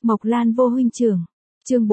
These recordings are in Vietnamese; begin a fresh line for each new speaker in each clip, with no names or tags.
Mộc Lan vô huynh trưởng. Chương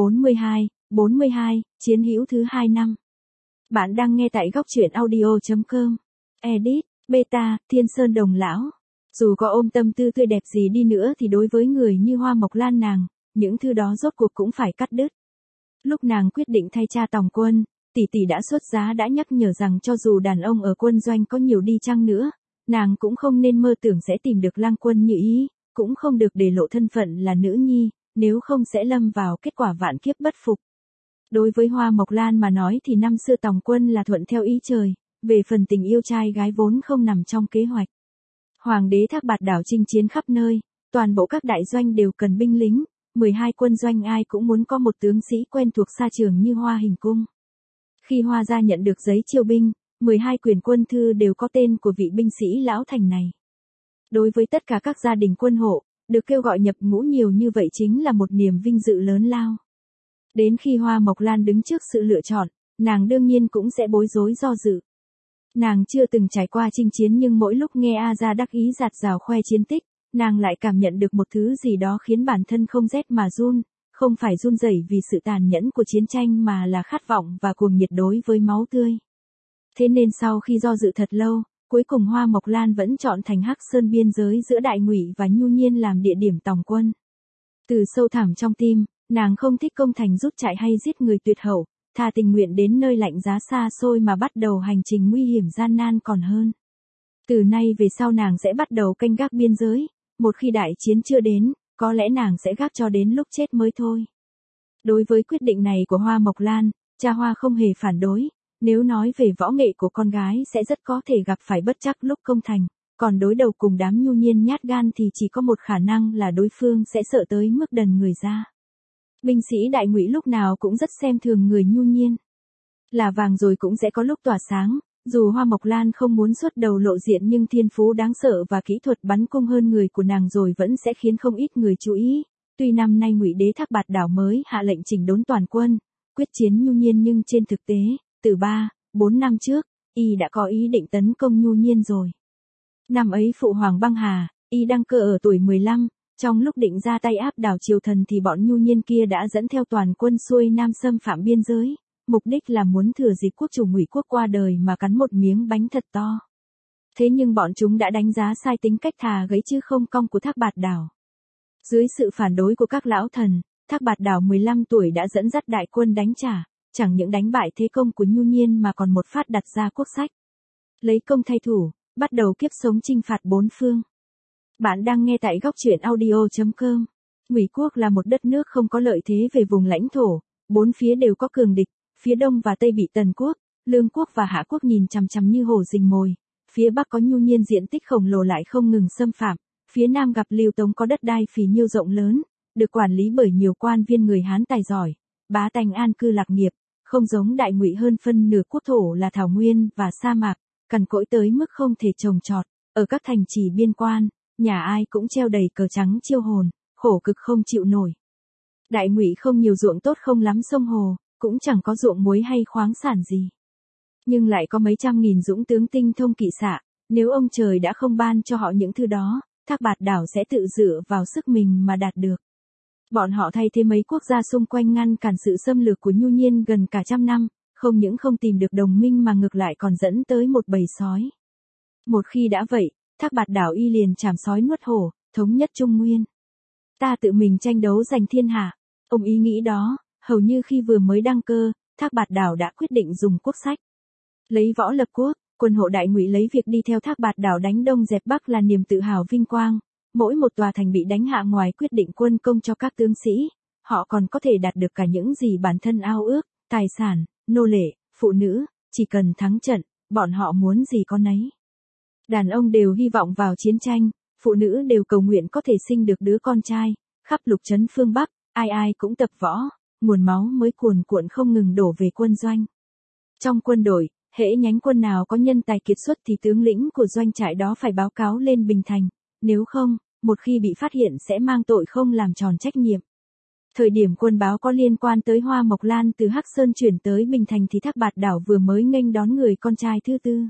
42, chiến hữu thứ 2 năm. Bạn đang nghe tại góc truyện audio.com. Edit, Beta, Thiên Sơn Đồng Lão. Dù có ôm tâm tư tươi đẹp gì đi nữa thì đối với người như Hoa Mộc Lan nàng, những thứ đó rốt cuộc cũng phải cắt đứt. Lúc nàng quyết định thay cha tòng quân, tỷ tỷ đã xuất giá đã nhắc nhở rằng cho dù đàn ông ở quân doanh có nhiều đi chăng nữa, nàng cũng không nên mơ tưởng sẽ tìm được lang quân như ý, cũng không được để lộ thân phận là nữ nhi, nếu không sẽ lâm vào kết quả vạn kiếp bất phục. Đối với Hoa Mộc Lan mà nói thì năm xưa tòng quân là thuận theo ý trời, về phần tình yêu trai gái vốn không nằm trong kế hoạch. Hoàng đế Thác Bạt đảo chinh chiến khắp nơi, toàn bộ các đại doanh đều cần binh lính, 12 quân doanh ai cũng muốn có một tướng sĩ quen thuộc xa trường như Hoa Hình Cung. Khi Hoa gia nhận được giấy chiêu binh, 12 quyển quân thư đều có tên của vị binh sĩ lão thành này. Đối với tất cả các gia đình quân hộ, được kêu gọi nhập ngũ nhiều như vậy chính là một niềm vinh dự lớn lao. Đến khi Hoa Mộc Lan đứng trước sự lựa chọn, nàng đương nhiên cũng sẽ bối rối do dự. Nàng chưa từng trải qua chinh chiến nhưng mỗi lúc nghe A Gia đắc ý giạt rào khoe chiến tích, nàng lại cảm nhận được một thứ gì đó khiến bản thân không rét mà run, không phải run rẩy vì sự tàn nhẫn của chiến tranh mà là khát vọng và cuồng nhiệt đối với máu tươi. Thế nên sau khi do dự thật lâu, cuối cùng Hoa Mộc Lan vẫn chọn thành Hắc Sơn biên giới giữa Đại Ngụy và Nhu Nhiên làm địa điểm tòng quân. Từ sâu thẳm trong tim, nàng không thích công thành rút chạy hay giết người tuyệt hậu, thà tình nguyện đến nơi lạnh giá xa xôi mà bắt đầu hành trình nguy hiểm gian nan còn hơn. Từ nay về sau nàng sẽ bắt đầu canh gác biên giới, một khi đại chiến chưa đến, có lẽ nàng sẽ gác cho đến lúc chết mới thôi. Đối với quyết định này của Hoa Mộc Lan, cha Hoa không hề phản đối, nếu nói về võ nghệ của con gái sẽ rất có thể gặp phải bất trắc lúc công thành, còn đối đầu cùng đám Nhu Nhiên nhát gan thì chỉ có một khả năng là đối phương sẽ sợ tới mức đần người ra. Binh sĩ Đại Ngụy lúc nào cũng rất xem thường người Nhu Nhiên. Là vàng rồi cũng sẽ có lúc tỏa sáng, dù Hoa Mộc Lan không muốn xuất đầu lộ diện nhưng thiên phú đáng sợ và kỹ thuật bắn cung hơn người của nàng rồi vẫn sẽ khiến không ít người chú ý. Tuy năm nay Ngụy đế Thác Bạt đảo mới hạ lệnh chỉnh đốn toàn quân, quyết chiến Nhu Nhiên nhưng trên thực tế, từ 3-4 năm trước, y đã có ý định tấn công Nhu Nhiên rồi. Năm ấy phụ hoàng băng hà, y đăng cơ ở tuổi 15, trong lúc định ra tay áp đảo triều thần thì bọn Nhu Nhiên kia đã dẫn theo toàn quân xuôi nam xâm phạm biên giới, mục đích là muốn thừa dịp quốc chủ Ngụy quốc qua đời mà cắn một miếng bánh thật to. Thế nhưng bọn chúng đã đánh giá sai tính cách thà gãy chứ không cong của Thác Bạt đảo. Dưới sự phản đối của các lão thần, Thác Bạt đảo 15 tuổi đã dẫn dắt đại quân đánh trả, chẳng những đánh bại thế công của Nhu Nhiên mà còn một phát đặt ra quốc sách. Lấy công thay thủ, bắt đầu kiếp sống chinh phạt bốn phương. Bạn đang nghe tại góc truyện audio.com. Ngụy quốc là một đất nước không có lợi thế về vùng lãnh thổ, bốn phía đều có cường địch, phía đông và tây bị Tần quốc, Lương quốc và Hạ quốc nhìn chằm chằm như hổ rình mồi, phía bắc có Nhu Nhiên diện tích khổng lồ lại không ngừng xâm phạm, phía nam gặp Lưu Tống có đất đai phì nhiêu rộng lớn, được quản lý bởi nhiều quan viên người Hán tài giỏi, bá tánh an cư lạc nghiệp, không giống Đại Ngụy hơn phân nửa quốc thổ là thảo nguyên và sa mạc, cằn cỗi tới mức không thể trồng trọt, ở các thành trì biên quan, nhà ai cũng treo đầy cờ trắng chiêu hồn, khổ cực không chịu nổi. Đại Ngụy không nhiều ruộng tốt không lắm sông hồ, cũng chẳng có ruộng muối hay khoáng sản gì. Nhưng lại có mấy trăm nghìn dũng tướng tinh thông kỵ xạ, nếu ông trời đã không ban cho họ những thứ đó, Thác Bạt đảo sẽ tự dựa vào sức mình mà đạt được. Bọn họ thay thế mấy quốc gia xung quanh ngăn cản sự xâm lược của Nhu Nhiên gần cả trăm năm, không những không tìm được đồng minh mà ngược lại còn dẫn tới một bầy sói. Một khi đã vậy, Thác Bạt đảo y liền chảm sói nuốt hổ, thống nhất Trung Nguyên. Ta tự mình tranh đấu giành thiên hạ. Ông ý nghĩ đó, hầu như khi vừa mới đăng cơ, Thác Bạt đảo đã quyết định dùng quốc sách. Lấy võ lập quốc, quân hộ Đại Ngụy lấy việc đi theo Thác Bạt đảo đánh Đông dẹp Bắc là niềm tự hào vinh quang. Mỗi một tòa thành bị đánh hạ ngoài quyết định quân công cho các tướng sĩ, họ còn có thể đạt được cả những gì bản thân ao ước, tài sản, nô lệ, phụ nữ, chỉ cần thắng trận, bọn họ muốn gì có nấy. Đàn ông đều hy vọng vào chiến tranh, phụ nữ đều cầu nguyện có thể sinh được đứa con trai, khắp lục trấn phương Bắc, ai ai cũng tập võ, nguồn máu mới cuồn cuộn không ngừng đổ về quân doanh. Trong quân đội, hễ nhánh quân nào có nhân tài kiệt xuất thì tướng lĩnh của doanh trại đó phải báo cáo lên Bình Thành, nếu không, một khi bị phát hiện sẽ mang tội không làm tròn trách nhiệm. Thời điểm quân báo có liên quan tới Hoa Mộc Lan từ Hắc Sơn chuyển tới Bình Thành thì Thác Bạt đảo vừa mới nghênh đón người con trai thứ tư.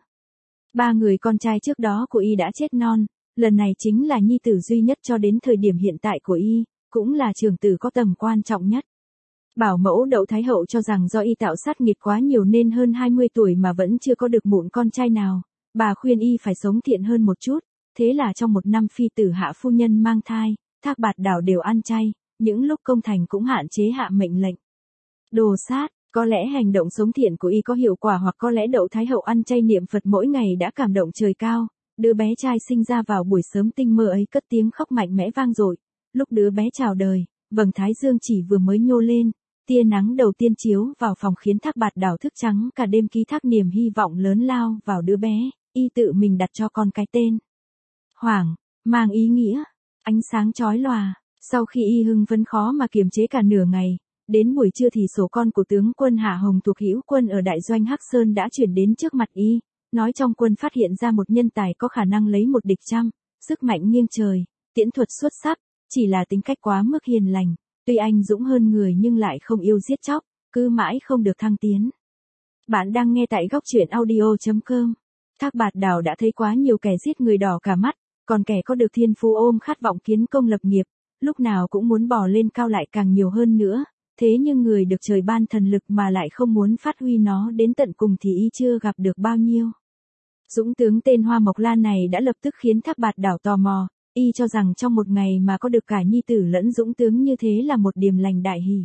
3 người con trai trước đó của y đã chết non, lần này chính là nhi tử duy nhất cho đến thời điểm hiện tại của y, cũng là trưởng tử có tầm quan trọng nhất. Bảo mẫu Đậu Thái Hậu cho rằng do y tạo sát nghiệt quá nhiều nên hơn 20 tuổi mà vẫn chưa có được mụn con trai nào, bà khuyên y phải sống thiện hơn một chút, thế là trong một năm phi tử Hạ phu nhân mang thai, Thác Bạt Đảo đều ăn chay, những lúc công thành cũng hạn chế hạ mệnh lệnh. Đồ sát, có lẽ hành động sống thiện của y có hiệu quả hoặc có lẽ Đậu Thái Hậu ăn chay niệm Phật mỗi ngày đã cảm động trời cao, đứa bé trai sinh ra vào buổi sớm tinh mơ ấy cất tiếng khóc mạnh mẽ vang dội, lúc đứa bé chào đời, vầng thái dương chỉ vừa mới nhô lên, tia nắng đầu tiên chiếu vào phòng khiến Thác Bạt Đảo thức trắng cả đêm ký thác niềm hy vọng lớn lao vào đứa bé, y tự mình đặt cho con cái tên Hoàng, mang ý nghĩa ánh sáng chói lòa. Sau khi y hưng phấn khó mà kiềm chế cả nửa ngày, đến buổi trưa thì sổ con của tướng quân Hạ Hồng thuộc Hữu quân ở đại doanh Hắc Sơn đã chuyển đến trước mặt y, nói trong quân phát hiện ra một nhân tài có khả năng lấy một địch trăm, sức mạnh nghiêng trời, tiễn thuật xuất sắc, chỉ là tính cách quá mức hiền lành, tuy anh dũng hơn người nhưng lại không yêu giết chóc, cứ mãi không được thăng tiến. Bạn đang nghe tại góc truyện audio.com. Thác Bạt Đảo đã thấy quá nhiều kẻ giết người đỏ cả mắt, còn kẻ có được thiên phú ôm khát vọng kiến công lập nghiệp, lúc nào cũng muốn bò lên cao lại càng nhiều hơn nữa, thế nhưng người được trời ban thần lực mà lại không muốn phát huy nó đến tận cùng thì y chưa gặp được bao nhiêu. Dũng tướng tên Hoa Mộc Lan này đã lập tức khiến Thác Bạt Đảo tò mò, y cho rằng trong một ngày mà có được cả nhi tử lẫn dũng tướng như thế là một điềm lành đại hỷ.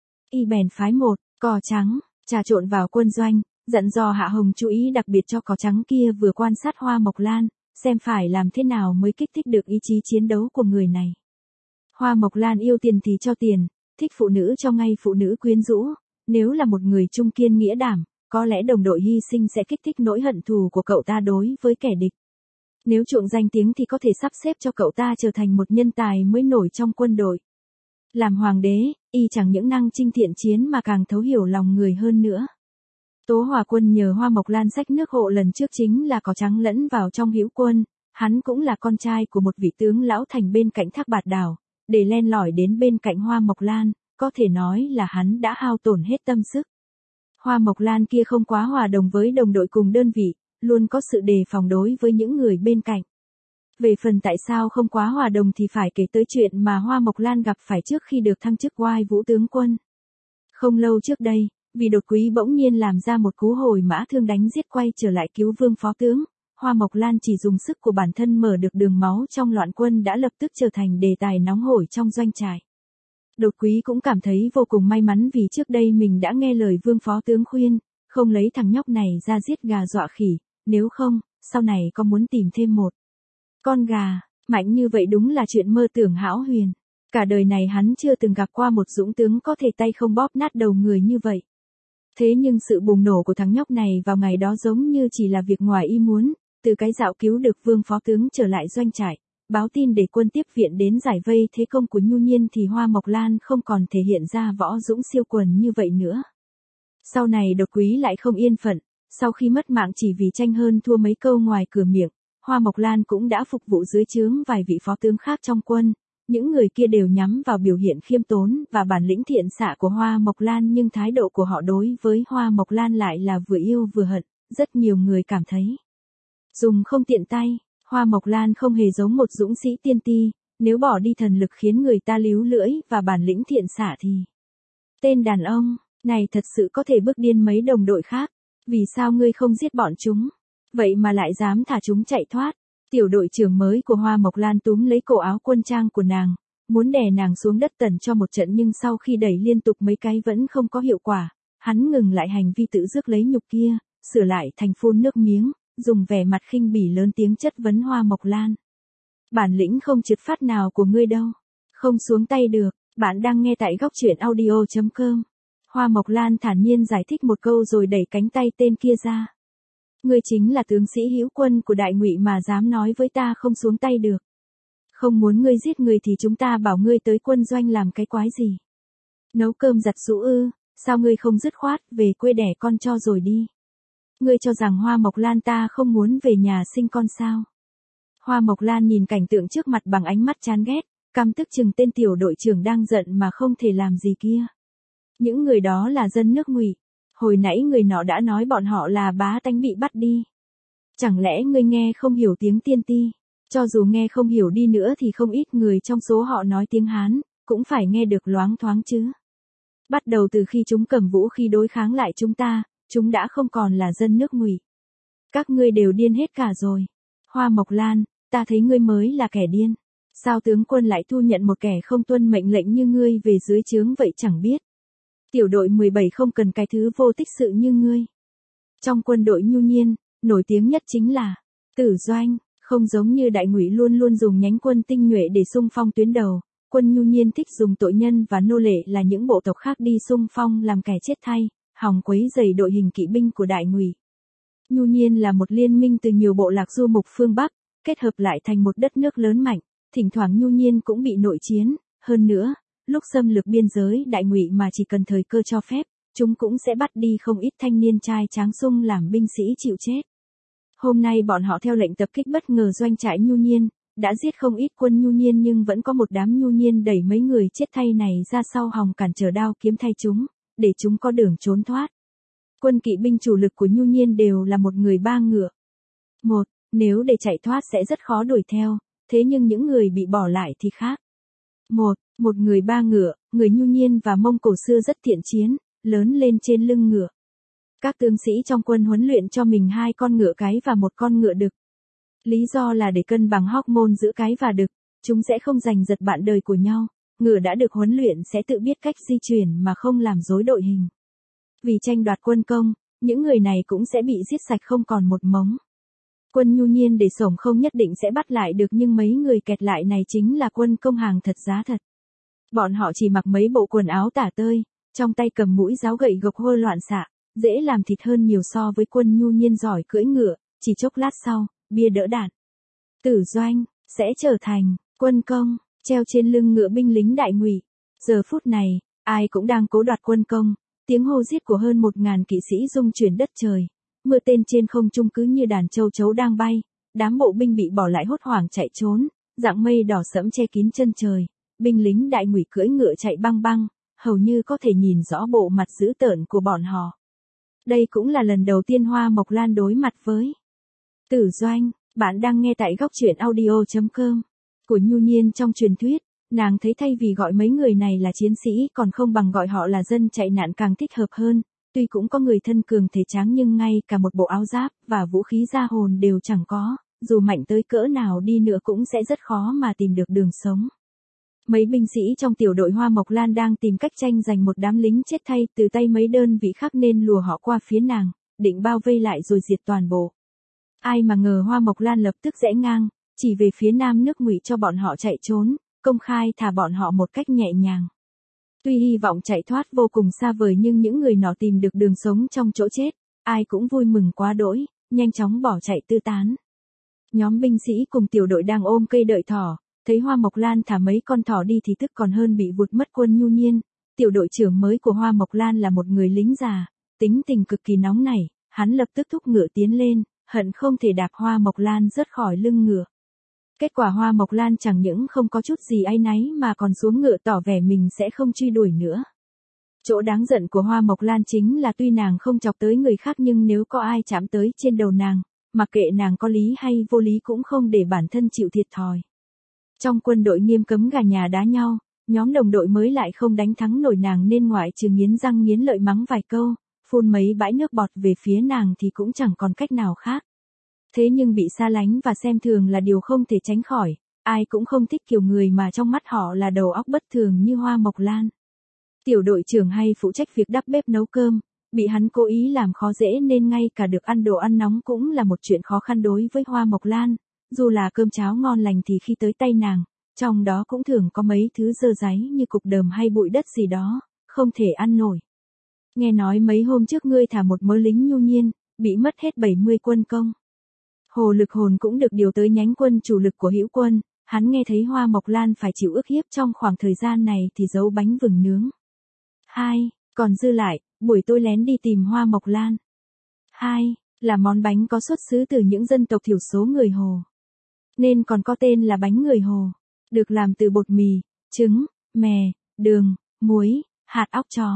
Y bèn phái một cò trắng trà trộn vào quân doanh, dặn dò Hạ Hồng chú ý đặc biệt cho cò trắng kia vừa quan sát Hoa Mộc Lan, xem phải làm thế nào mới kích thích được ý chí chiến đấu của người này. Hoa Mộc Lan yêu tiền thì cho tiền, thích phụ nữ cho ngay phụ nữ quyến rũ, nếu là một người trung kiên nghĩa đảm, có lẽ đồng đội hy sinh sẽ kích thích nỗi hận thù của cậu ta đối với kẻ địch. Nếu chuộng danh tiếng thì có thể sắp xếp cho cậu ta trở thành một nhân tài mới nổi trong quân đội. Làm hoàng đế, y chẳng những năng chinh thiện chiến mà càng thấu hiểu lòng người hơn nữa. Tố Hòa Quân nhờ Hoa Mộc Lan xách nước hộ lần trước chính là cò trắng lẫn vào trong Hữu quân, hắn cũng là con trai của một vị tướng lão thành bên cạnh Thác Bạt Đảo, để len lỏi đến bên cạnh Hoa Mộc Lan, có thể nói là hắn đã hao tổn hết tâm sức. Hoa Mộc Lan kia không quá hòa đồng với đồng đội cùng đơn vị, luôn có sự đề phòng đối với những người bên cạnh. Về phần tại sao không quá hòa đồng thì phải kể tới chuyện mà Hoa Mộc Lan gặp phải trước khi được thăng chức oai vũ tướng quân. Không lâu trước đây, vì đột quý bỗng nhiên làm ra một cú hồi mã thương đánh giết quay trở lại cứu Vương phó tướng, Hoa Mộc Lan chỉ dùng sức của bản thân mở được đường máu trong loạn quân đã lập tức trở thành đề tài nóng hổi trong doanh trại. Đột quý cũng cảm thấy vô cùng may mắn vì trước đây mình đã nghe lời Vương phó tướng khuyên, không lấy thằng nhóc này ra giết gà dọa khỉ, nếu không, sau này có muốn tìm thêm một con gà mạnh như vậy đúng là chuyện mơ tưởng hão huyền. Cả đời này hắn chưa từng gặp qua một dũng tướng có thể tay không bóp nát đầu người như vậy. Thế nhưng sự bùng nổ của thằng nhóc này vào ngày đó giống như chỉ là việc ngoài ý muốn, từ cái dạo cứu được Vương phó tướng trở lại doanh trại, báo tin để quân tiếp viện đến giải vây thế công của Nhu Nhiên thì Hoa Mộc Lan không còn thể hiện ra võ dũng siêu quần như vậy nữa. Sau này Đột quý lại không yên phận, sau khi mất mạng chỉ vì tranh hơn thua mấy câu ngoài cửa miệng, Hoa Mộc Lan cũng đã phục vụ dưới trướng vài vị phó tướng khác trong quân. Những người kia đều nhắm vào biểu hiện khiêm tốn và bản lĩnh thiện xạ của Hoa Mộc Lan nhưng thái độ của họ đối với Hoa Mộc Lan lại là vừa yêu vừa hận, rất nhiều người cảm thấy dùng không tiện tay. Hoa Mộc Lan không hề giống một dũng sĩ tiên ti, nếu bỏ đi thần lực khiến người ta líu lưỡi và bản lĩnh thiện xạ thì tên đàn ông này thật sự có thể bức điên mấy đồng đội khác. Vì sao ngươi không giết bọn chúng, vậy mà lại dám thả chúng chạy thoát? Tiểu đội trưởng mới của Hoa Mộc Lan túm lấy cổ áo quân trang của nàng, muốn đè nàng xuống đất tần cho một trận nhưng sau khi đẩy liên tục mấy cái vẫn không có hiệu quả, hắn ngừng lại hành vi tự rước lấy nhục kia, sửa lại thành phun nước miếng, dùng vẻ mặt khinh bỉ lớn tiếng chất vấn Hoa Mộc Lan. Bản lĩnh không trượt phát nào của ngươi đâu, không xuống tay được. Bạn đang nghe tại góc truyện audio.com. Hoa Mộc Lan thản nhiên giải thích một câu rồi đẩy cánh tay tên kia ra. Ngươi chính là tướng sĩ Hữu quân của Đại Ngụy mà dám nói với ta không xuống tay được. Không muốn ngươi giết người thì chúng ta bảo ngươi tới quân doanh làm cái quái gì? Nấu cơm giặt giũ ư? Sao ngươi không dứt khoát về quê đẻ con cho rồi đi? Ngươi cho rằng Hoa Mộc Lan ta không muốn về nhà sinh con sao? Hoa Mộc Lan nhìn cảnh tượng trước mặt bằng ánh mắt chán ghét, căm tức chừng tên tiểu đội trưởng đang giận mà không thể làm gì kia. Những người đó là dân nước Ngụy. Hồi nãy người nọ đã nói bọn họ là bá tánh bị bắt đi. Chẳng lẽ ngươi nghe không hiểu tiếng tiên ti? Cho dù nghe không hiểu đi nữa thì không ít người trong số họ nói tiếng Hán, cũng phải nghe được loáng thoáng chứ. Bắt đầu từ khi chúng cầm vũ khí đối kháng lại chúng đã không còn là dân nước Ngụy. Các ngươi đều điên hết cả rồi. Hoa Mộc Lan, ta thấy ngươi mới là kẻ điên. Sao tướng quân lại thu nhận một kẻ không tuân mệnh lệnh như ngươi về dưới trướng vậy chẳng biết. Tiểu đội 17 không cần cái thứ vô tích sự như ngươi. Trong quân đội Nhu Nhiên, nổi tiếng nhất chính là Tử Doanh, không giống như Đại Ngụy luôn luôn dùng nhánh quân tinh nhuệ để xung phong tuyến đầu. Quân Nhu Nhiên thích dùng tội nhân và nô lệ là những bộ tộc khác đi xung phong làm kẻ chết thay, hòng quấy rầy đội hình kỵ binh của Đại Ngụy. Nhu Nhiên là một liên minh từ nhiều bộ lạc du mục phương Bắc, kết hợp lại thành một đất nước lớn mạnh, thỉnh thoảng Nhu Nhiên cũng bị nội chiến, hơn nữa, lúc xâm lược biên giới Đại Ngụy mà chỉ cần thời cơ cho phép, chúng cũng sẽ bắt đi không ít thanh niên trai tráng xung làm binh sĩ chịu chết. Hôm nay bọn họ theo lệnh tập kích bất ngờ doanh trại Nhu Nhiên, đã giết không ít quân Nhu Nhiên nhưng vẫn có một đám Nhu Nhiên đẩy mấy người chết thay này ra sau hòng cản trở đao kiếm thay chúng, để chúng có đường trốn thoát. Quân kỵ binh chủ lực của Nhu Nhiên đều là một người ba ngựa. Nếu để chạy thoát sẽ rất khó đuổi theo, thế nhưng những người bị bỏ lại thì khác. Một người ba ngựa, người Nhu Nhiên và Mông Cổ xưa rất thiện chiến, lớn lên trên lưng ngựa. Các tướng sĩ trong quân huấn luyện cho mình 2 con ngựa cái và 1 con ngựa đực. Lý do là để cân bằng hormone giữa cái và đực, chúng sẽ không giành giật bạn đời của nhau, ngựa đã được huấn luyện sẽ tự biết cách di chuyển mà không làm rối đội hình. Vì tranh đoạt quân công, những người này cũng sẽ bị giết sạch không còn một mống. Quân Nhu Nhiên để xổm không nhất định sẽ bắt lại được nhưng mấy người kẹt lại này chính là quân công hàng thật giá thật. Bọn họ chỉ mặc mấy bộ quần áo tả tơi, trong tay cầm mũi giáo gậy gộc hô loạn xạ, dễ làm thịt hơn nhiều so với quân Nhu Nhiên giỏi cưỡi ngựa, chỉ chốc lát sau, bia đỡ đạn. Tử Doanh sẽ trở thành quân công, treo trên lưng ngựa binh lính Đại Ngụy. Giờ phút này, ai cũng đang cố đoạt quân công, tiếng hô giết của hơn 1000 kỵ sĩ rung chuyển đất trời. Mưa tên trên không trung cứ như đàn châu chấu đang bay, đám bộ binh bị bỏ lại hốt hoảng chạy trốn, dạng mây đỏ sẫm che kín chân trời, binh lính Đại Ngụy cưỡi ngựa chạy băng băng, hầu như có thể nhìn rõ bộ mặt dữ tợn của bọn họ. Đây cũng là lần đầu tiên Hoa Mộc Lan đối mặt với Tử Doanh. Bạn đang nghe tại góc truyện audio.com. Của Nhu Nhiên trong truyền thuyết, nàng thấy thay vì gọi mấy người này là chiến sĩ còn không bằng gọi họ là dân chạy nạn càng thích hợp hơn. Tuy cũng có người thân cường thể tráng nhưng ngay cả một bộ áo giáp và vũ khí ra hồn đều chẳng có, dù mạnh tới cỡ nào đi nữa cũng sẽ rất khó mà tìm được đường sống. Mấy binh sĩ trong tiểu đội Hoa Mộc Lan đang tìm cách tranh giành một đám lính chết thay từ tay mấy đơn vị khác nên lùa họ qua phía nàng, định bao vây lại rồi diệt toàn bộ. Ai mà ngờ Hoa Mộc Lan lập tức rẽ ngang, chỉ về phía nam nước Ngụy cho bọn họ chạy trốn, công khai thả bọn họ một cách nhẹ nhàng. Tuy hy vọng chạy thoát vô cùng xa vời nhưng những người nọ tìm được đường sống trong chỗ chết, ai cũng vui mừng quá đỗi, nhanh chóng bỏ chạy tứ tán. Nhóm binh sĩ cùng tiểu đội đang ôm cây đợi thỏ, thấy Hoa Mộc Lan thả mấy con thỏ đi thì tức còn hơn bị vụt mất quân Nhu Nhiên. Tiểu đội trưởng mới của Hoa Mộc Lan là một người lính già, tính tình cực kỳ nóng nảy, hắn lập tức thúc ngựa tiến lên, hận không thể đạp Hoa Mộc Lan rớt khỏi lưng ngựa. Kết quả Hoa Mộc Lan chẳng những không có chút gì áy náy mà còn xuống ngựa tỏ vẻ mình sẽ không truy đuổi nữa. Chỗ đáng giận của Hoa Mộc Lan chính là tuy nàng không chọc tới người khác nhưng nếu có ai chạm tới trên đầu nàng, mặc kệ nàng có lý hay vô lý cũng không để bản thân chịu thiệt thòi. Trong quân đội nghiêm cấm gà nhà đá nhau, nhóm đồng đội mới lại không đánh thắng nổi nàng nên ngoại trừ nghiến răng nghiến lợi mắng vài câu, phun mấy bãi nước bọt về phía nàng thì cũng chẳng còn cách nào khác. Thế nhưng bị xa lánh và xem thường là điều không thể tránh khỏi, ai cũng không thích kiểu người mà trong mắt họ là đầu óc bất thường như Hoa Mộc Lan. Tiểu đội trưởng hay phụ trách việc đắp bếp nấu cơm, bị hắn cố ý làm khó dễ nên ngay cả được ăn đồ ăn nóng cũng là một chuyện khó khăn đối với Hoa Mộc Lan, dù là cơm cháo ngon lành thì khi tới tay nàng, trong đó cũng thường có mấy thứ dơ dáy như cục đờm hay bụi đất gì đó, không thể ăn nổi. Nghe nói mấy hôm trước ngươi thả một mớ lính Nhu Nhiên, bị mất hết 70 quân công. Hồ Lực Hồn cũng được điều tới nhánh quân chủ lực của Hữu Quân, hắn nghe thấy Hoa Mộc Lan phải chịu ức hiếp trong khoảng thời gian này thì giấu bánh vừng nướng. 2. Còn dư lại, buổi tối lén đi tìm Hoa Mộc Lan. 2. Là món bánh có xuất xứ từ những dân tộc thiểu số người Hồ. Nên còn có tên là bánh người Hồ. Được làm từ bột mì, trứng, mè, đường, muối, hạt óc chó.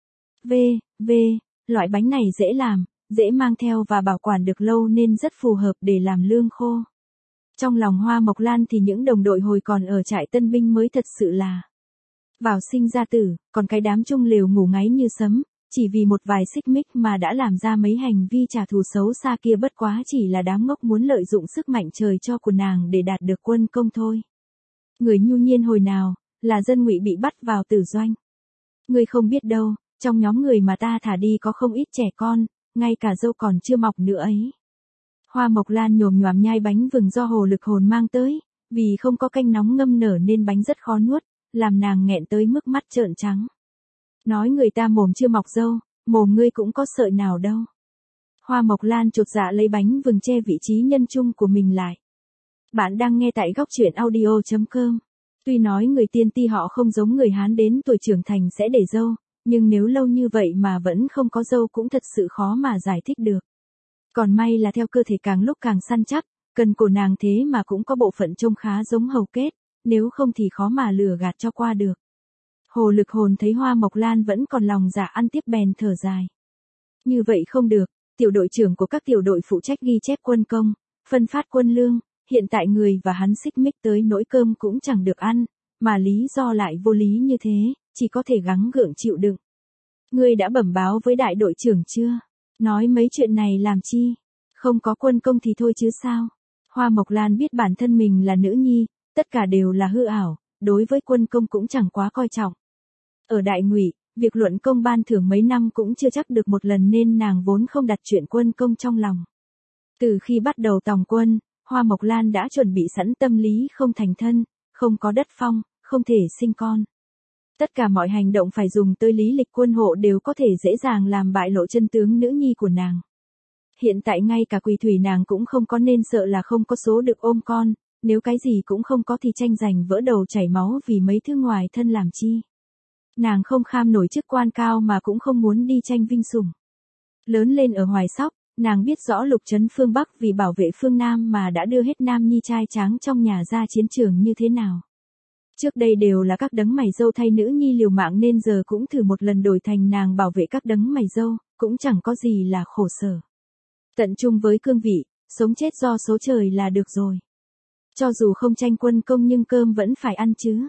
Loại bánh này dễ làm, dễ mang theo và bảo quản được lâu nên rất phù hợp để làm lương khô. Trong lòng Hoa Mộc Lan thì những đồng đội hồi còn ở trại tân binh mới thật sự là Vào sinh ra tử, còn cái đám chung lều ngủ ngáy như sấm, chỉ vì một vài xích mích mà đã làm ra mấy hành vi trả thù xấu xa kia bất quá chỉ là đám ngốc muốn lợi dụng sức mạnh trời cho của nàng để đạt được quân công thôi. Người nhu nhiên hồi nào, là dân Ngụy bị bắt vào tử doanh. Ngươi không biết đâu, trong nhóm người mà ta thả đi có không ít trẻ con, ngay cả dâu còn chưa mọc nữa ấy. Hoa Mộc Lan nhồm nhoàm nhai bánh vừng do Hồ Lực Hồn mang tới, vì không có canh nóng ngâm nở nên bánh rất khó nuốt, làm nàng nghẹn tới mức mắt trợn trắng. Nói người ta mồm chưa mọc râu, mồm ngươi cũng có sợi nào đâu. Hoa Mộc Lan chột dạ lấy bánh vừng che vị trí nhân trung của mình lại. Bạn đang nghe tại góc truyện audio.com. Tuy nói người Tiên Ti họ không giống người Hán đến tuổi trưởng thành sẽ để râu, nhưng nếu lâu như vậy mà vẫn không có râu cũng thật sự khó mà giải thích được. Còn may là theo cơ thể càng lúc càng săn chắc, cần cổ nàng thế mà cũng có bộ phận trông khá giống hầu kết, nếu không thì khó mà lừa gạt cho qua được. Hồ Lực Hồn thấy Hoa Mộc Lan vẫn còn lòng dạ ăn tiếp bèn thở dài. Như vậy không được, tiểu đội trưởng của các tiểu đội phụ trách ghi chép quân công, phân phát quân lương, hiện tại người và hắn xích mích tới nỗi cơm cũng chẳng được ăn, mà lý do lại vô lý như thế, chỉ có thể gắng gượng chịu đựng. Ngươi đã bẩm báo với đại đội trưởng chưa? Nói mấy chuyện này làm chi? Không có quân công thì thôi chứ sao? Hoa Mộc Lan biết bản thân mình là nữ nhi, tất cả đều là hư ảo, đối với quân công cũng chẳng quá coi trọng. Ở Đại Ngụy, việc luận công ban thưởng mấy năm cũng chưa chắc được một lần nên nàng vốn không đặt chuyện quân công trong lòng. Từ khi bắt đầu tòng quân, Hoa Mộc Lan đã chuẩn bị sẵn tâm lý không thành thân, không có đất phong, không thể sinh con. Tất cả mọi hành động phải dùng tới lý lịch quân hộ đều có thể dễ dàng làm bại lộ chân tướng nữ nhi của nàng. Hiện tại ngay cả Quỳ Thủy nàng cũng không có nên sợ là không có số được ôm con, nếu cái gì cũng không có thì tranh giành vỡ đầu chảy máu vì mấy thứ ngoài thân làm chi. Nàng không kham nổi chức quan cao mà cũng không muốn đi tranh vinh sủng. Lớn lên ở Hoài Sóc, nàng biết rõ lục trấn phương Bắc vì bảo vệ phương Nam mà đã đưa hết nam nhi trai tráng trong nhà ra chiến trường như thế nào. Trước đây đều là các đấng mày râu thay nữ nhi liều mạng nên giờ cũng thử một lần đổi thành nàng bảo vệ các đấng mày râu, cũng chẳng có gì là khổ sở. Tận trung với cương vị, sống chết do số trời là được rồi. Cho dù không tranh quân công nhưng cơm vẫn phải ăn chứ.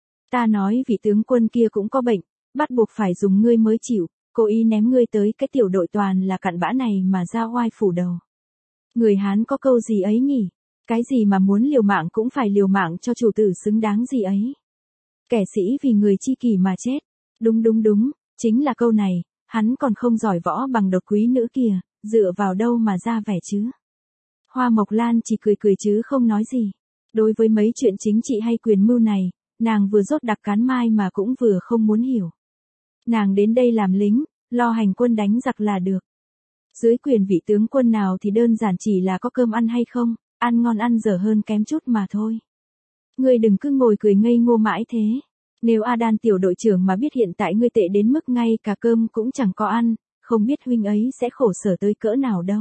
Ta nói vị tướng quân kia cũng có bệnh, bắt buộc phải dùng ngươi mới chịu, cố ý ném ngươi tới cái tiểu đội toàn là cặn bã này mà ra oai phủ đầu. Người Hán có câu gì ấy nhỉ? Cái gì mà muốn liều mạng cũng phải liều mạng cho chủ tử xứng đáng gì ấy. Kẻ sĩ vì người chi kỷ mà chết. Đúng, chính là câu này, hắn còn không giỏi võ bằng đột quý nữ kìa, dựa vào đâu mà ra vẻ chứ. Hoa Mộc Lan chỉ cười chứ không nói gì. Đối với mấy chuyện chính trị hay quyền mưu này, nàng vừa rốt đặc cán mai mà cũng vừa không muốn hiểu. Nàng đến đây làm lính, lo hành quân đánh giặc là được. Dưới quyền vị tướng quân nào thì đơn giản chỉ là có cơm ăn hay không, ăn ngon ăn dở hơn kém chút mà thôi. Ngươi đừng cứ ngồi cười ngây ngô mãi thế. Nếu Adan tiểu đội trưởng mà biết hiện tại ngươi tệ đến mức ngay cả cơm cũng chẳng có ăn, không biết huynh ấy sẽ khổ sở tới cỡ nào đâu.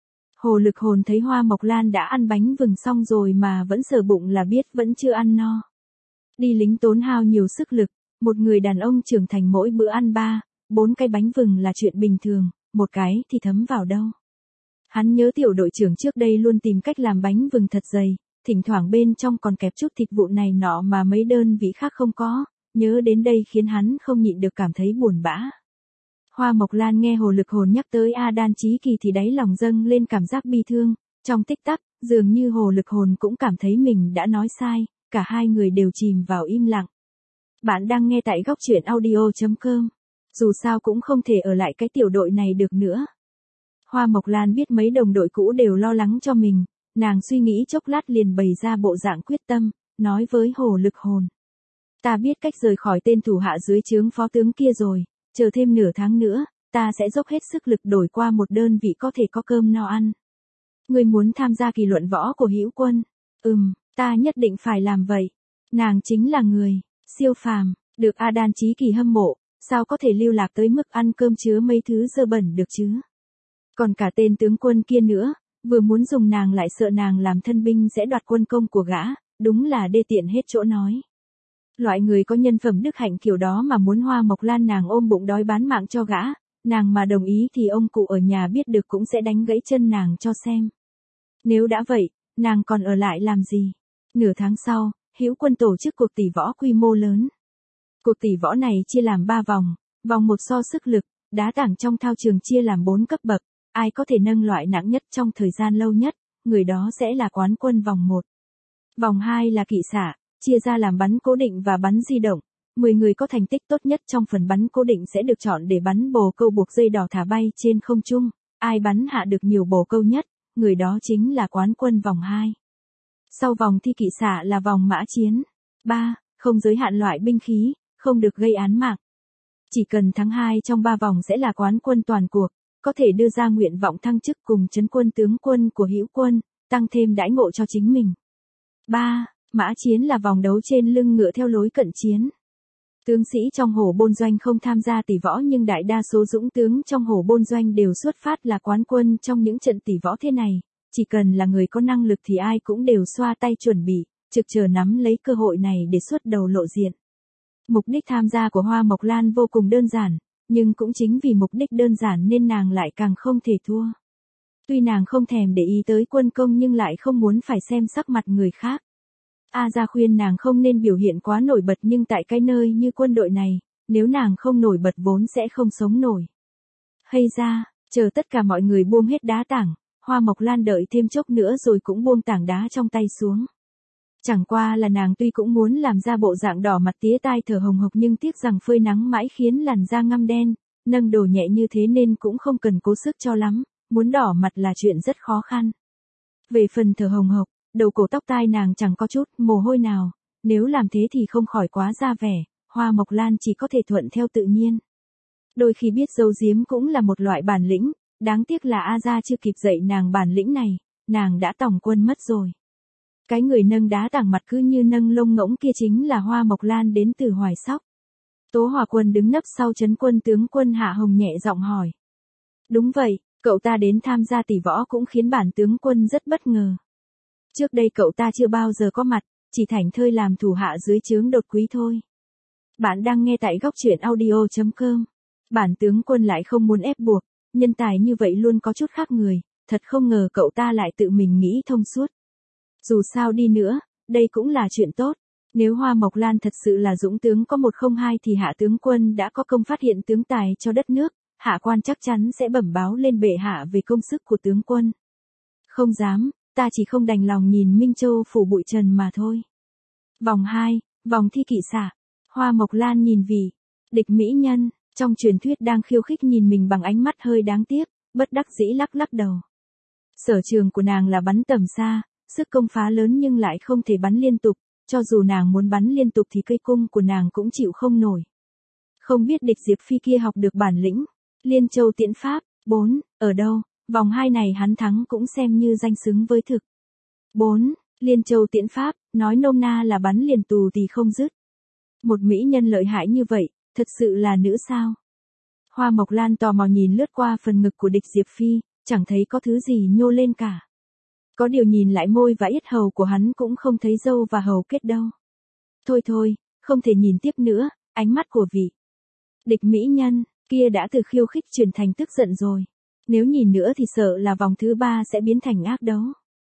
Hồ Lực Hồn thấy Hoa Mộc Lan đã ăn bánh vừng xong rồi mà vẫn sờ bụng là biết vẫn chưa ăn no. Đi lính tốn hao nhiều sức lực, một người đàn ông trưởng thành mỗi bữa ăn 4 cái bánh vừng là chuyện bình thường, một cái thì thấm vào đâu. Hắn nhớ tiểu đội trưởng trước đây luôn tìm cách làm bánh vừng thật dày, thỉnh thoảng bên trong còn kẹp chút thịt vụn này nọ mà mấy đơn vị khác không có, nhớ đến đây khiến hắn không nhịn được cảm thấy buồn bã. Hoa Mộc Lan nghe Hồ Lực Hồn nhắc tới Adan Chí Kỳ thì đáy lòng dâng lên cảm giác bi thương, trong tích tắc, dường như Hồ Lực Hồn cũng cảm thấy mình đã nói sai, cả hai người đều chìm vào im lặng. Bạn đang nghe tại góc truyện audio.com. Dù sao cũng không thể ở lại cái tiểu đội này được nữa. Hoa Mộc Lan biết mấy đồng đội cũ đều lo lắng cho mình, nàng suy nghĩ chốc lát liền bày ra bộ dạng quyết tâm, nói với Hồ Lực Hồn. Ta biết cách rời khỏi tên thủ hạ dưới trướng phó tướng kia rồi, chờ thêm nửa tháng nữa, ta sẽ dốc hết sức lực đổi qua một đơn vị có thể có cơm no ăn. Ngươi muốn tham gia kỳ luận võ của Hữu Quân? Ta nhất định phải làm vậy. Nàng chính là người siêu phàm, được Adan Chí Kỳ hâm mộ, sao có thể lưu lạc tới mức ăn cơm chứa mấy thứ dơ bẩn được chứ? Còn cả tên tướng quân kia nữa, vừa muốn dùng nàng lại sợ nàng làm thân binh sẽ đoạt quân công của gã, đúng là đê tiện hết chỗ nói. Loại người có nhân phẩm đức hạnh kiểu đó mà muốn Hoa Mộc Lan nàng ôm bụng đói bán mạng cho gã, nàng mà đồng ý thì ông cụ ở nhà biết được cũng sẽ đánh gãy chân nàng cho xem. Nếu đã vậy, nàng còn ở lại làm gì? Nửa tháng sau, Hữu Quân tổ chức cuộc tỷ võ quy mô lớn. Cuộc tỷ võ này chia làm 3 vòng, vòng 1 so sức lực, đá tảng trong thao trường chia làm 4 cấp bậc, ai có thể nâng loại nặng nhất trong thời gian lâu nhất, người đó sẽ là quán quân vòng 1. Vòng 2 là kỵ xạ, chia ra làm bắn cố định và bắn di động. 10 người có thành tích tốt nhất trong phần bắn cố định sẽ được chọn để bắn bồ câu buộc dây đỏ thả bay trên không trung. Ai bắn hạ được nhiều bồ câu nhất, người đó chính là quán quân vòng 2. Sau vòng thi kỵ xạ là vòng mã chiến. 3. Không giới hạn loại binh khí, không được gây án mạng. Chỉ cần thắng 2 trong 3 vòng sẽ là quán quân toàn cuộc, có thể đưa ra nguyện vọng thăng chức cùng trấn quân tướng quân của hữu quân, tăng thêm đãi ngộ cho chính mình. 3. Mã chiến là vòng đấu trên lưng ngựa theo lối cận chiến. Tướng sĩ trong Hổ Bôn Doanh không tham gia tỷ võ nhưng đại đa số dũng tướng trong Hổ Bôn Doanh đều xuất phát là quán quân trong những trận tỷ võ thế này. Chỉ cần là người có năng lực thì ai cũng đều xoa tay chuẩn bị, trực chờ nắm lấy cơ hội này để xuất đầu lộ diện. Mục đích tham gia của Hoa Mộc Lan vô cùng đơn giản, nhưng cũng chính vì mục đích đơn giản nên nàng lại càng không thể thua. Tuy nàng không thèm để ý tới quân công nhưng lại không muốn phải xem sắc mặt người khác. A Gia khuyên nàng không nên biểu hiện quá nổi bật nhưng tại cái nơi như quân đội này, nếu nàng không nổi bật vốn sẽ không sống nổi. Hay ra, chờ tất cả mọi người buông hết đá tảng, Hoa Mộc Lan đợi thêm chốc nữa rồi cũng buông tảng đá trong tay xuống. Chẳng qua là nàng tuy cũng muốn làm ra bộ dạng đỏ mặt tía tai thở hồng hộc nhưng tiếc rằng phơi nắng mãi khiến làn da ngăm đen, nâng đồ nhẹ như thế nên cũng không cần cố sức cho lắm, muốn đỏ mặt là chuyện rất khó khăn. Về phần thở hồng hộc, đầu cổ tóc tai nàng chẳng có chút mồ hôi nào, nếu làm thế thì không khỏi quá ra vẻ, Hoa Mộc Lan chỉ có thể thuận theo tự nhiên. Đôi khi biết giấu giếm cũng là một loại bản lĩnh, đáng tiếc là A Gia chưa kịp dạy nàng bản lĩnh này, nàng đã tòng quân mất rồi. Cái người nâng đá tảng mặt cứ như nâng lông ngỗng kia chính là Hoa Mộc Lan đến từ Hoài Sóc. Tố Hòa Quân đứng nấp sau trấn quân tướng quân Hạ Hồng nhẹ giọng hỏi. Đúng vậy, cậu ta đến tham gia tỷ võ cũng khiến bản tướng quân rất bất ngờ. Trước đây cậu ta chưa bao giờ có mặt, chỉ thảnh thơi làm thủ hạ dưới trướng đột quý thôi. Bạn đang nghe tại góc truyện audio.com. Bản tướng quân lại không muốn ép buộc, nhân tài như vậy luôn có chút khác người, thật không ngờ cậu ta lại tự mình nghĩ thông suốt. Dù sao đi nữa, đây cũng là chuyện tốt. Nếu Hoa Mộc Lan thật sự là dũng tướng có 102 thì Hạ tướng quân đã có công phát hiện tướng tài cho đất nước, Hạ quan chắc chắn sẽ bẩm báo lên bệ hạ về công sức của tướng quân. Không dám, ta chỉ không đành lòng nhìn Minh Châu phủ bụi trần mà thôi. Vòng 2, vòng thi kỵ xạ. Hoa Mộc Lan nhìn vị địch mỹ nhân, trong truyền thuyết đang khiêu khích nhìn mình bằng ánh mắt hơi đáng tiếc, bất đắc dĩ lắc lắc đầu. Sở trường của nàng là bắn tầm xa, sức công phá lớn nhưng lại không thể bắn liên tục, cho dù nàng muốn bắn liên tục thì cây cung của nàng cũng chịu không nổi. Không biết địch Diệp Phi kia học được bản lĩnh, Liên Châu tiễn pháp, 4, ở đâu, vòng 2 này hắn thắng cũng xem như danh xứng với thực. 4, Liên Châu tiễn pháp, nói nôm na là bắn liền tù thì không dứt. Một mỹ nhân lợi hại như vậy, thật sự là nữ sao? Hoa Mộc Lan tò mò nhìn lướt qua phần ngực của địch Diệp Phi, chẳng thấy có thứ gì nhô lên cả. Có điều nhìn lại môi và yết hầu của hắn cũng không thấy râu và hầu kết đâu. Thôi thôi, không thể nhìn tiếp nữa, ánh mắt của vị địch mỹ nhân kia đã từ khiêu khích chuyển thành tức giận rồi. Nếu nhìn nữa thì sợ là vòng thứ 3 sẽ biến thành ác đấu.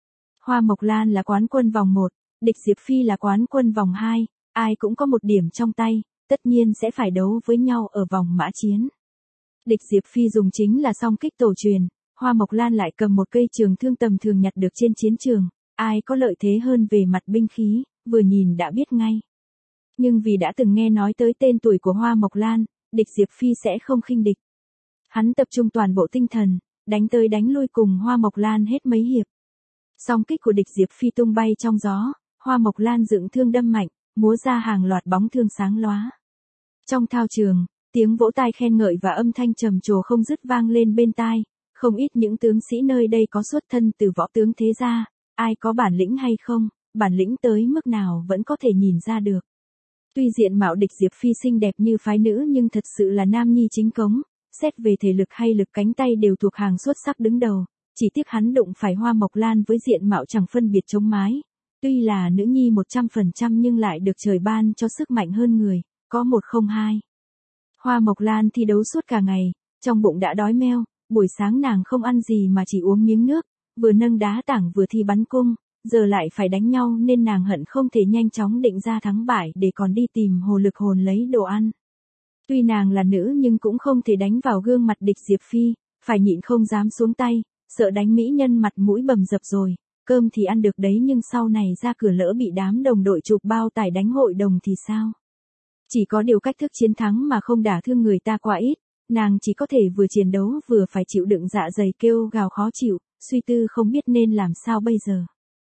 Hoa Mộc Lan là quán quân vòng 1, địch Diệp Phi là quán quân vòng 2, ai cũng có một điểm trong tay, tất nhiên sẽ phải đấu với nhau ở vòng mã chiến. Địch Diệp Phi dùng chính là song kích tổ truyền, Hoa Mộc Lan lại cầm một cây trường thương tầm thường nhặt được trên chiến trường, ai có lợi thế hơn về mặt binh khí, vừa nhìn đã biết ngay. Nhưng vì đã từng nghe nói tới tên tuổi của Hoa Mộc Lan, địch Diệp Phi sẽ không khinh địch. Hắn tập trung toàn bộ tinh thần, đánh tới đánh lui cùng Hoa Mộc Lan hết mấy hiệp. Song kích của địch Diệp Phi tung bay trong gió, Hoa Mộc Lan dựng thương đâm mạnh, múa ra hàng loạt bóng thương sáng lóa. Trong thao trường, tiếng vỗ tay khen ngợi và âm thanh trầm trồ không dứt vang lên bên tai, không ít những tướng sĩ nơi đây có xuất thân từ võ tướng thế gia, ai có bản lĩnh hay không, bản lĩnh tới mức nào vẫn có thể nhìn ra được. Tuy diện mạo địch Diệp Phi xinh đẹp như phái nữ nhưng thật sự là nam nhi chính cống, xét về thể lực hay lực cánh tay đều thuộc hàng xuất sắc đứng đầu, chỉ tiếc hắn đụng phải Hoa Mộc Lan với diện mạo chẳng phân biệt chống mái. Tuy là nữ nhi 100% nhưng lại được trời ban cho sức mạnh hơn người, có 102. Hoa Mộc Lan thi đấu suốt cả ngày, trong bụng đã đói meo, buổi sáng nàng không ăn gì mà chỉ uống miếng nước, vừa nâng đá tảng vừa thi bắn cung, giờ lại phải đánh nhau nên nàng hận không thể nhanh chóng định ra thắng bại để còn đi tìm Hồ Lực Hồn lấy đồ ăn. Tuy nàng là nữ nhưng cũng không thể đánh vào gương mặt địch Diệp Phi, phải nhịn không dám xuống tay, sợ đánh mỹ nhân mặt mũi bầm dập rồi, cơm thì ăn được đấy nhưng sau này ra cửa lỡ bị đám đồng đội chụp bao tải đánh hội đồng thì sao? Chỉ có điều cách thức chiến thắng mà không đả thương người ta quá ít, nàng chỉ có thể vừa chiến đấu vừa phải chịu đựng dạ dày kêu gào khó chịu, suy tư không biết nên làm sao bây giờ.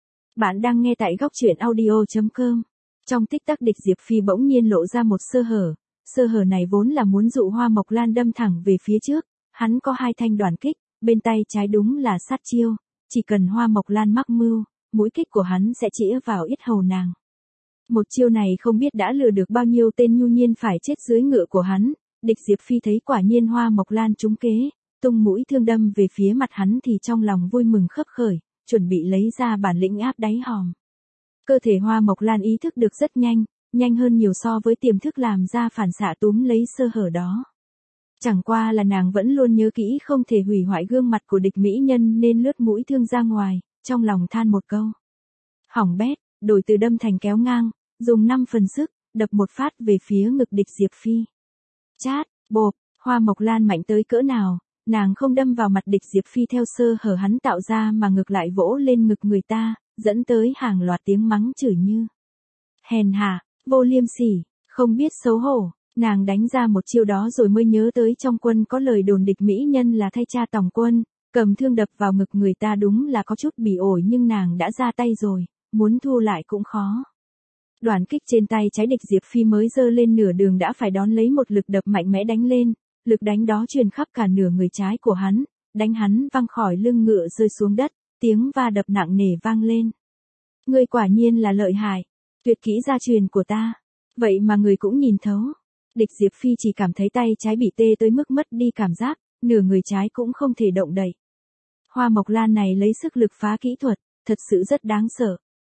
Bạn đang nghe tại góc truyện audio.com. Trong tích tắc địch Diệp Phi bỗng nhiên lộ ra một sơ hở này vốn là muốn dụ Hoa Mộc Lan đâm thẳng về phía trước, hắn có 2 thanh đoàn kích, bên tay trái đúng là sát chiêu, chỉ cần Hoa Mộc Lan mắc mưu, mũi kích của hắn sẽ chĩa vào yết hầu nàng. Một chiêu này không biết đã lừa được bao nhiêu tên nhu nhiên phải chết dưới ngựa của hắn, địch Diệp Phi thấy quả nhiên Hoa Mộc Lan trúng kế, tung mũi thương đâm về phía mặt hắn thì trong lòng vui mừng khấp khởi, chuẩn bị lấy ra bản lĩnh áp đáy hòm. Cơ thể Hoa Mộc Lan ý thức được rất nhanh hơn nhiều so với tiềm thức làm ra phản xạ túm lấy sơ hở đó. Chẳng qua là nàng vẫn luôn nhớ kỹ không thể hủy hoại gương mặt của địch mỹ nhân nên lướt mũi thương ra ngoài, trong lòng than một câu. Hỏng bét, đổi từ đâm thành kéo ngang, dùng 5 phần sức, đập một phát về phía ngực địch Diệp Phi. Chát, bộp, Hoa Mộc Lan mạnh tới cỡ nào, nàng không đâm vào mặt địch Diệp Phi theo sơ hở hắn tạo ra mà ngược lại vỗ lên ngực người ta, dẫn tới hàng loạt tiếng mắng chửi như hèn hạ, vô liêm sỉ, không biết xấu hổ. Nàng đánh ra một chiêu đó rồi mới nhớ tới trong quân có lời đồn địch mỹ nhân là thay cha tòng quân, cầm thương đập vào ngực người ta đúng là có chút bỉ ổi nhưng nàng đã ra tay rồi, muốn thu lại cũng khó. Đoàn kích trên tay trái địch Diệp Phi mới giơ lên nửa đường đã phải đón lấy một lực đập mạnh mẽ đánh lên, lực đánh đó truyền khắp cả nửa người trái của hắn, đánh hắn văng khỏi lưng ngựa rơi xuống đất, tiếng va đập nặng nề vang lên. Ngươi quả nhiên là lợi hại, tuyệt kỹ gia truyền của ta, vậy mà người cũng nhìn thấu. Địch Diệp Phi chỉ cảm thấy tay trái bị tê tới mức mất đi cảm giác, nửa người trái cũng không thể động đậy. Hoa Mộc Lan này lấy sức lực phá kỹ thuật, thật sự rất đáng sợ.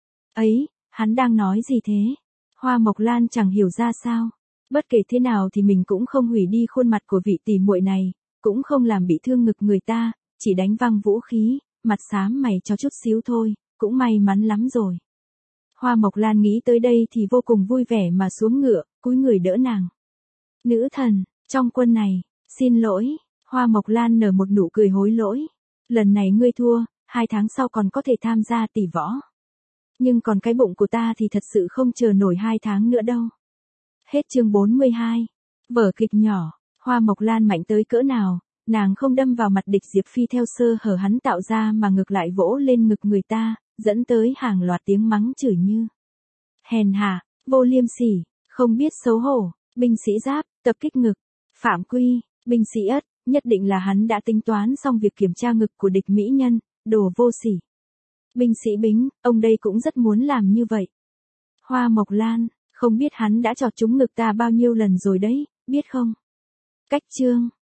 Ấy, hắn đang nói gì thế? Hoa Mộc Lan chẳng hiểu ra sao. Bất kể thế nào thì mình cũng không hủy đi khuôn mặt của vị tỷ muội này, cũng không làm bị thương ngực người ta, chỉ đánh văng vũ khí, mặt xám mày cho chút xíu thôi, cũng may mắn lắm rồi. Hoa Mộc Lan nghĩ tới đây thì vô cùng vui vẻ mà xuống ngựa, cúi người đỡ nàng. Nữ thần, trong quân này, xin lỗi, Hoa Mộc Lan nở một nụ cười hối lỗi. Lần này ngươi thua, 2 tháng sau còn có thể tham gia tỷ võ. Nhưng còn cái bụng của ta thì thật sự không chờ nổi 2 tháng nữa đâu. Hết chương 42. Vở kịch nhỏ, Hoa Mộc Lan mạnh tới cỡ nào, nàng không đâm vào mặt địch Diệp Phi theo sơ hở hắn tạo ra mà ngược lại vỗ lên ngực người ta, dẫn tới hàng loạt tiếng mắng chửi như hèn hạ, vô liêm sỉ, không biết xấu hổ. Binh sĩ Giáp, tập kích ngực. Phạm Quy, binh sĩ Ất, nhất định là hắn đã tính toán xong việc kiểm tra ngực của địch mỹ nhân, đồ vô sỉ. Binh sĩ Bính, ông đây cũng rất muốn làm như vậy. Hoa Mộc Lan, không biết hắn đã chọt trúng ngực ta bao nhiêu lần rồi đấy, biết không? Cách chương.